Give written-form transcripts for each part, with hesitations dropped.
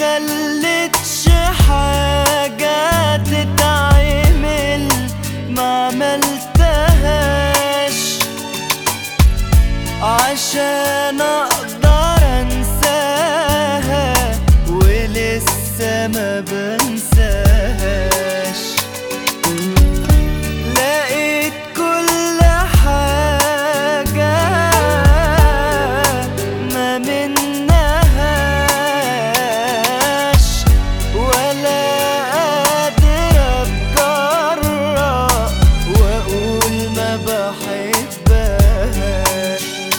خلتش حاجة تتعمل ما عملتهاش عشان اقدر انساها ولسه ما بنساهاش. لقيت كل حاجة ما منهاش ولا قادر اتجرأ واقول ما بحبهاش.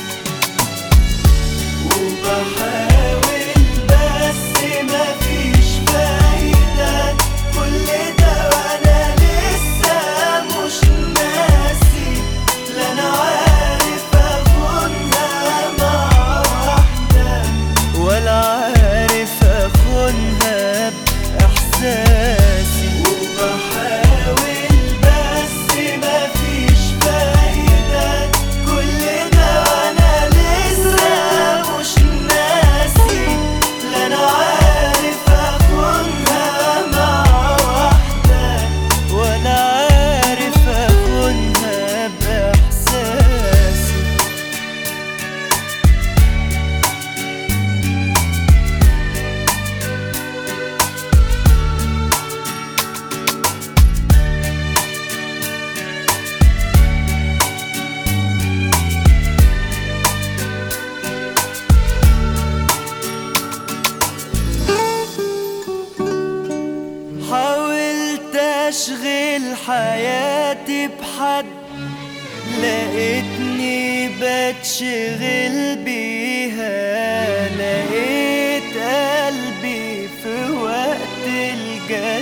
وبحاول بس مفيش فايدة كل ده وانا لسه مش ناسي. لا انا عارف اخونها مع واحدة ولا عارف اخونها باحساسي. وبحاول بس مفيش فايدة كل ده وانا لسه مش ناسي. لا انا عارف اخونها مع واحدة ولا عارف اخونها باحساسي. حاولت اشغل حياتي بحد لقيتني بتشغل بيها. لقيت قلبي في وقت الجد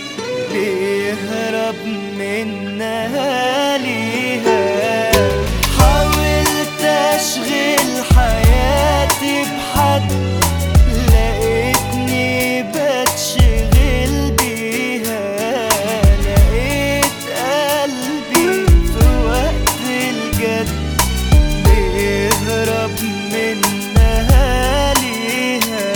بيهرب منها ليها. حاولت اشغل حياتي بحد لقيتني بتشغل بيها. لقيت قلبي في وقت الجد بيهرب منها ليها.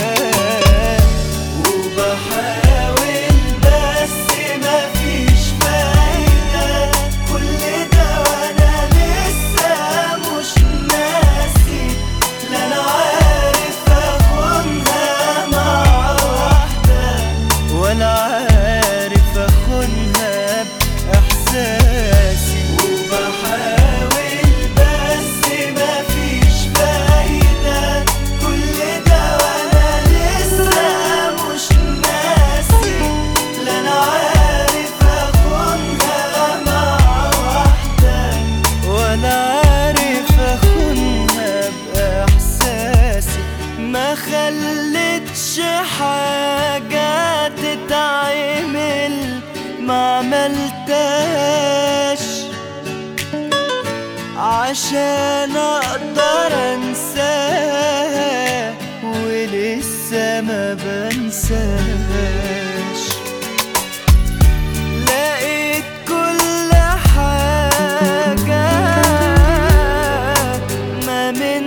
وبحاول بس مفيش فايدة كل ده وانا لسه مش ناسي. لا انا عارف اخونها مع واحدة ولا عارف اخونها باحساسي. وبحاول بس مفيش فايدة كل ده وانا لسه مش ناسي. لا انا عارف اخونها مع واحدة ولا عارف اخونها باحساسي. ما خلتش حاجة تتعمل ما عملتهاش عشان اقدر انساها ولسه ما بنساهاش. لقيت كل حاجة ما من